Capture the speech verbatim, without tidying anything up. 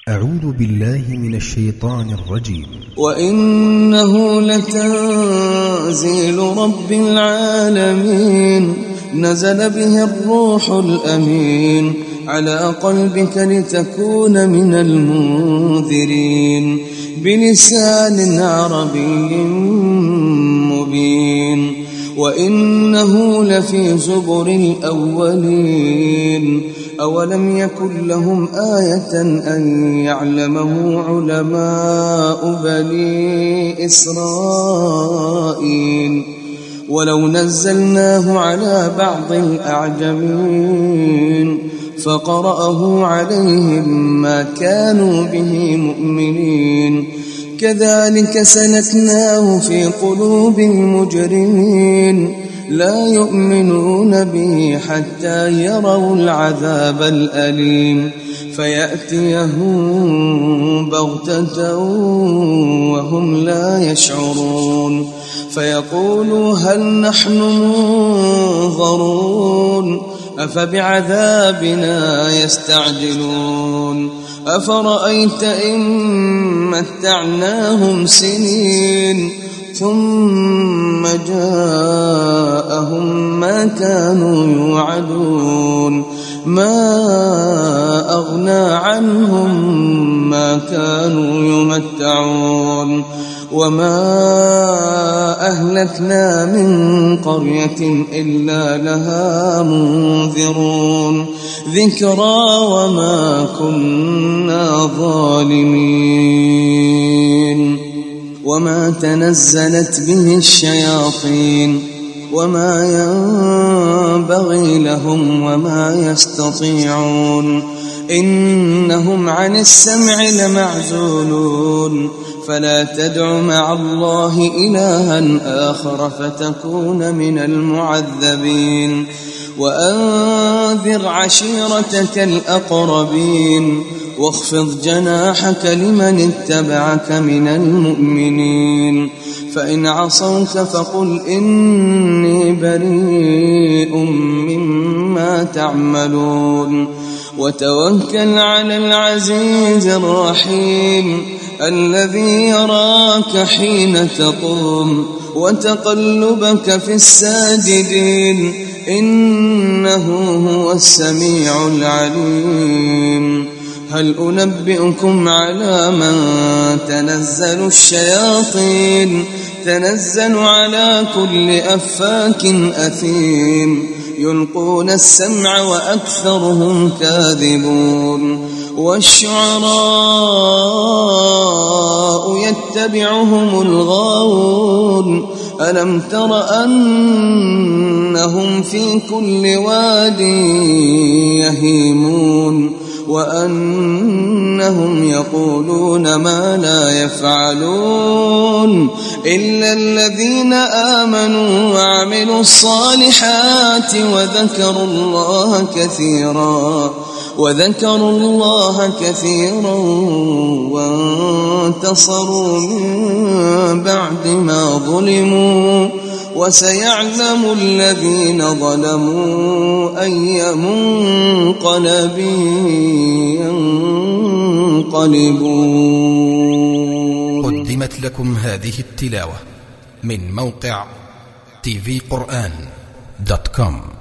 أعوذ بالله من الشيطان الرجيم. وإنه لتنزيل رب العالمين نزل به الروح الأمين على قلبك لتكون من المنذرين بلسان عربي مبين. وإنه لفي زبر الأولين أولم يكن لهم آية أن يعلمه علماء بني إسرائيل ولو نزلناه على بعض الأعجمين فقرأه عليهم ما كانوا به مؤمنين كذلك سلكناه في قلوب المجرمين لا يؤمنون به حتى يروا العذاب الأليم فيأتيهم بغتة وهم لا يشعرون فيقولوا هل نحن منظرون أفبعذابنا يستعجلون أفرأيت إن متعناهم سنين ثم جاءهم ما كانوا يوعدون ما أغنى عنهم ما كانوا يمتعون وما أهلكنا من قرية إلا لها منذرون ذكرى وما كنا ظالمين. وما تنزلت به الشياطين وما ينبغي لهم وما يستطيعون إنهم عن السمع لمعزولون فلا تدع مع الله إلها آخر فتكون من المعذبين. وأنذر عشيرتك الأقربين واخفض جناحك لمن اتبعك من المؤمنين فإن عصوك فقل إني بريء مما تعملون وتوكل على العزيز الرحيم الذي يراك حين تقوم وتقلبك في الساجدين إنه هو السميع العليم. هل أنبئكم على من تنزل الشياطين تنزل على كل أفاك أثيم يلقون السمع وأكثرهم كاذبون والشعراء يتبعهم الغاوون ألم تر أنهم في كل واد يهيمون وأنهم يقولون ما لا يفعلون إلا الذين آمنوا وعملوا الصالحات وذكروا الله كثيرا وذكروا الله كثيرا وانتصروا من بعد ما ظلموا وسيعلم الذين ظلموا أي منقلب ينقلبون. قدمت لكم هذه التلاوة من موقع تي في قرآن دوت كوم.